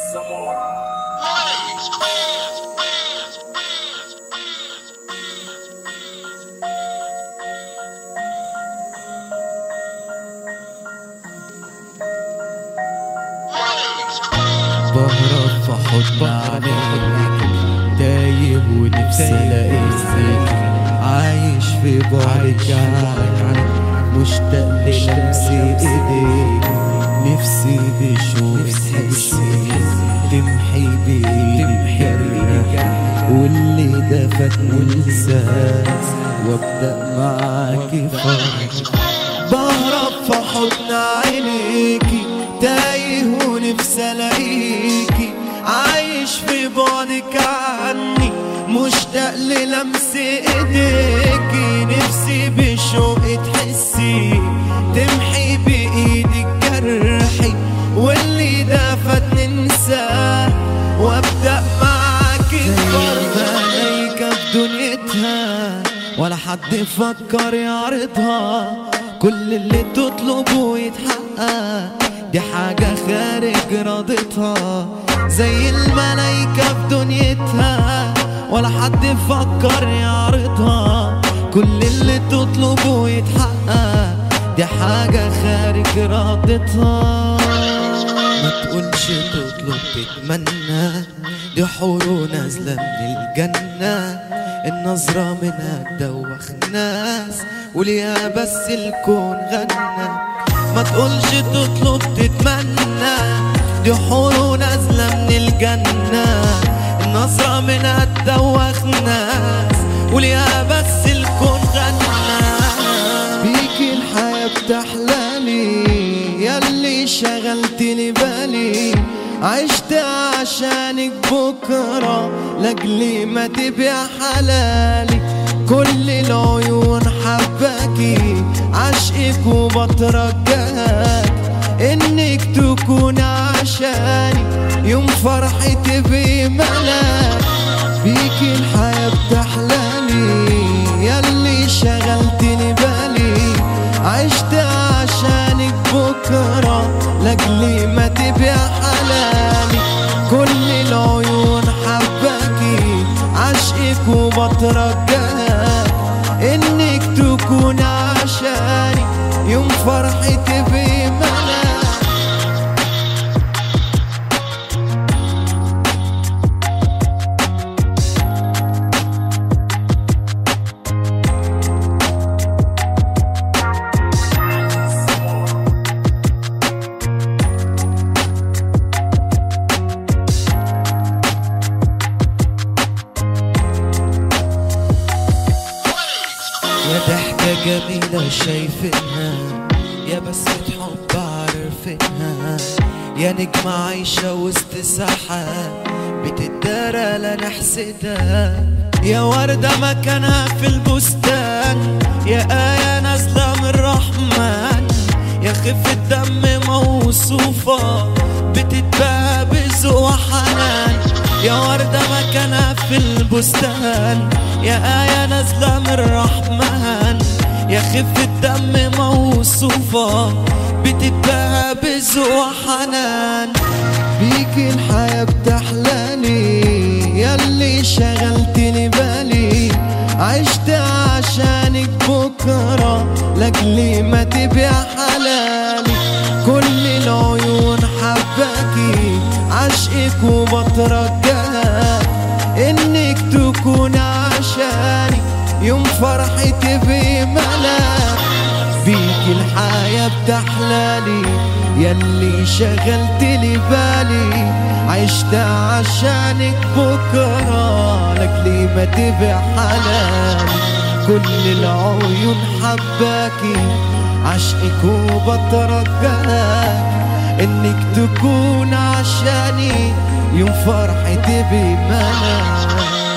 بهرب في حضن عليك، تايه ونفسي الاقيك، عايش في بعدك عنك، مشتاق للمس ايديك، نفسي بشوق تحسي تمحي بايدك جرحي، واللي دفت ننساه وابدأ معاكي فرح. بهرب في حضن عينيكي، تايه ونفسي الاقيكي، عايش في بعدك عني، مشتاق للمس ايديكي، نفسي بشوق تحسي تمحي بايدك جرحي، واللي دفت ننساه وابدأ معاكي فرح. ملايكة في دنيتها ولا حد يفكر يعرضها، كل اللي تطلبه يتحقق، دي حاجة خارج رضيتها. زي الملايكة في دنيتها ولا حد يفكر يعرضها، كل اللي تطلبه يتحقق، دي حاجة خارج رضيتها. ما تقولش تطلب تتمنى، دي حور نازلة من الجنة، النظرة منها تدوخ ناس، وليها بس الكون غنى. ما تقولش تطلب تتمنى، دي حور نازلة من الجنة، النظرة منها تدوخ ناس، وليها بس الكون غنى. بيكي الحياة بتحلالي، ياللي شغلتلي بالي، عشت عشانك بكرة لاجلي ما تبيع حلالي، كل العيون حباكي، عشقك وبترجاك انك تكون عشاني، يوم فرحي تبقي ملاك. بيكي الحياة بتحلالي، ياللي شغلتلي بالي، عشت عشانك بكرة لاجلي ما تبيع حلالي، كل العيون حباكي، عشقك وبترجاك انك تكون عشاني، يوم فرحي تبقي ملاك. يا ضحكة جميلة شايفينها، يا بسمة حب عارفينها، يا نجمة عايشة وسط سحاب بتدارى لا نحسدها، يا وردة مكانها في البستان، يا آية نازلة من الرحمن، يا خفة دم موصوفة بتتباهى بذوق وحنان، يا وردة مكانها في البستان، يا آية نازلة من الرحمن، يا خفة دم موصوفة بتتباهى بذوق وحنان. بيكي الحياة بتحلالي، ياللي شغلتلي بالي، عشت عشانك بكرة لاجلي ما تبيع حلالي، كل العيون حباكي، عشقك وبترجاك انك تكون عشاني، يوم فرحي تبقي ملاك. بيكي الحياة بتحلالي، ياللي شغلتلي بالي، عشت عشانك بكرة لاجلي ما تبيع حلالي، كل العيون حباكي، عشقك وبترجاك انك تكون عشاني، يوم فرحي تبقي ملاك.